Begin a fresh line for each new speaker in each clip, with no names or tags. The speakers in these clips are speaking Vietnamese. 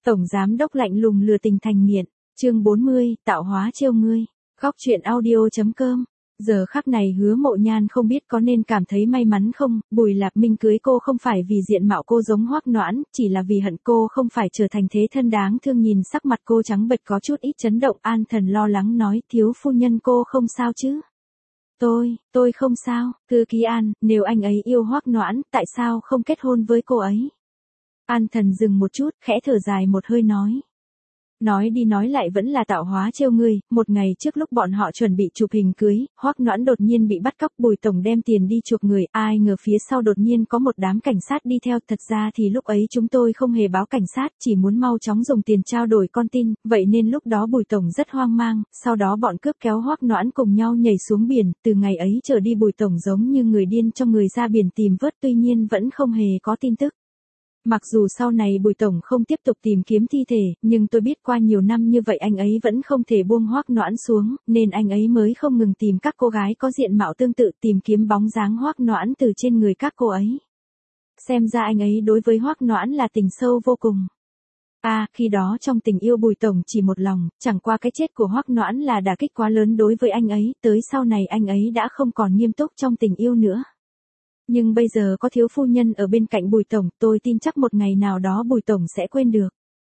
Tổng giám đốc lạnh lùng lừa tình thành nghiện. Chương 40, tạo hóa trêu ngươi. Góc truyện audio.com. Giờ khắc này Hứa Mộ Nhan không biết có nên cảm thấy may mắn không, Bùi Lạp Minh cưới cô không phải vì diện mạo cô giống Hoắc Noãn, chỉ là vì hận cô không phải trở thành thế thân đáng thương. Nhìn sắc mặt cô trắng bệch có chút ít chấn động, An Thần lo lắng nói, thiếu phu nhân cô không sao chứ? Tôi không sao, Thư ký An, nếu anh ấy yêu Hoắc Noãn, tại sao không kết hôn với cô ấy? An Thần dừng một chút, khẽ thở dài một hơi nói. Nói đi nói lại vẫn là tạo hóa trêu ngươi. Một ngày trước lúc bọn họ chuẩn bị chụp hình cưới, Hoắc Noãn đột nhiên bị bắt cóc, Bùi tổng đem tiền đi chuộc người, ai ngờ phía sau đột nhiên có một đám cảnh sát đi theo. Thật ra thì lúc ấy chúng tôi không hề báo cảnh sát, chỉ muốn mau chóng dùng tiền trao đổi con tin, vậy nên lúc đó Bùi tổng rất hoang mang. Sau đó bọn cướp kéo Hoắc Noãn cùng nhau nhảy xuống biển, từ ngày ấy trở đi Bùi tổng giống như người điên trong người ra biển tìm vớt, tuy nhiên vẫn không hề có tin tức. Mặc dù sau này Bùi tổng không tiếp tục tìm kiếm thi thể, nhưng tôi biết qua nhiều năm như vậy anh ấy vẫn không thể buông Hoắc Noãn xuống, nên anh ấy mới không ngừng tìm các cô gái có diện mạo tương tự, tìm kiếm bóng dáng Hoắc Noãn từ trên người các cô ấy. Xem ra anh ấy đối với Hoắc Noãn là tình sâu vô cùng. Khi đó trong tình yêu Bùi tổng chỉ một lòng, chẳng qua cái chết của Hoắc Noãn là đả kích quá lớn đối với anh ấy, tới sau này anh ấy đã không còn nghiêm túc trong tình yêu nữa. Nhưng bây giờ có thiếu phu nhân ở bên cạnh Bùi tổng, tôi tin chắc một ngày nào đó Bùi tổng sẽ quên được.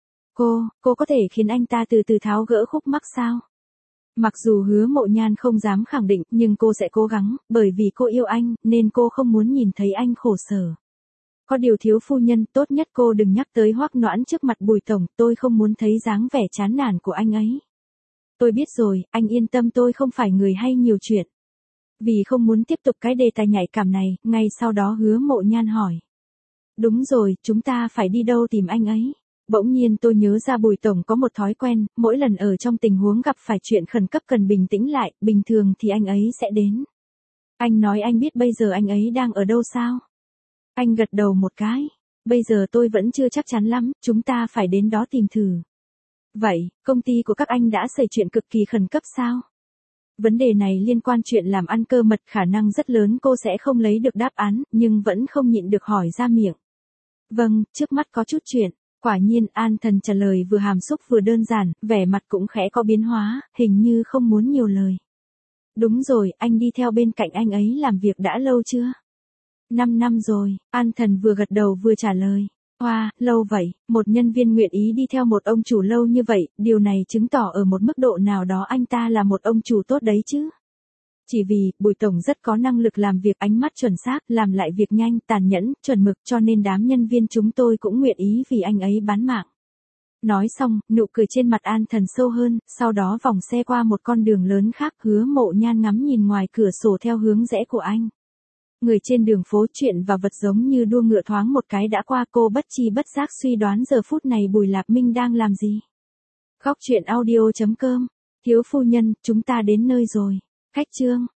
Cô có thể khiến anh ta từ từ tháo gỡ khúc mắc sao? Mặc dù Hứa Mộ Nhan không dám khẳng định, nhưng cô sẽ cố gắng, bởi vì cô yêu anh, nên cô không muốn nhìn thấy anh khổ sở. Có điều thiếu phu nhân, tốt nhất cô đừng nhắc tới Hoắc Noãn trước mặt Bùi tổng, tôi không muốn thấy dáng vẻ chán nản của anh ấy. Tôi biết rồi, anh yên tâm, tôi không phải người hay nhiều chuyện. Vì không muốn tiếp tục cái đề tài nhạy cảm này, ngay sau đó Hứa Mộ Nhan hỏi. Đúng rồi, chúng ta phải đi đâu tìm anh ấy? Bỗng nhiên tôi nhớ ra Bùi tổng có một thói quen, mỗi lần ở trong tình huống gặp phải chuyện khẩn cấp cần bình tĩnh lại, bình thường thì anh ấy sẽ đến. Anh nói anh biết bây giờ anh ấy đang ở đâu sao? Anh gật đầu một cái. Bây giờ tôi vẫn chưa chắc chắn lắm, chúng ta phải đến đó tìm thử. Vậy, công ty của các anh đã xảy chuyện cực kỳ khẩn cấp sao? Vấn đề này liên quan chuyện làm ăn cơ mật, khả năng rất lớn cô sẽ không lấy được đáp án, nhưng vẫn không nhịn được hỏi ra miệng. Vâng, trước mắt có chút chuyện. Quả nhiên An Thần trả lời vừa hàm xúc vừa đơn giản, vẻ mặt cũng khẽ có biến hóa, hình như không muốn nhiều lời. Đúng rồi, anh đi theo bên cạnh anh ấy làm việc đã lâu chưa? 5 năm rồi, An Thần vừa gật đầu vừa trả lời. Lâu vậy, một nhân viên nguyện ý đi theo một ông chủ lâu như vậy, điều này chứng tỏ ở một mức độ nào đó anh ta là một ông chủ tốt đấy chứ. Chỉ vì, Bùi tổng rất có năng lực làm việc, ánh mắt chuẩn xác, làm lại việc nhanh, tàn nhẫn, chuẩn mực, cho nên đám nhân viên chúng tôi cũng nguyện ý vì anh ấy bán mạng. Nói xong, nụ cười trên mặt An Thần sâu hơn, sau đó vòng xe qua một con đường lớn khác, Hứa Mộ Nhan ngắm nhìn ngoài cửa sổ theo hướng rẽ của anh. Người trên đường phố, chuyện và vật giống như đua ngựa, thoáng một cái đã qua, cô bất chi bất giác suy đoán giờ phút này Bùi Lạp Minh đang làm gì. Góc truyện audio.com. Thiếu phu nhân, chúng ta đến nơi rồi. Khách trương.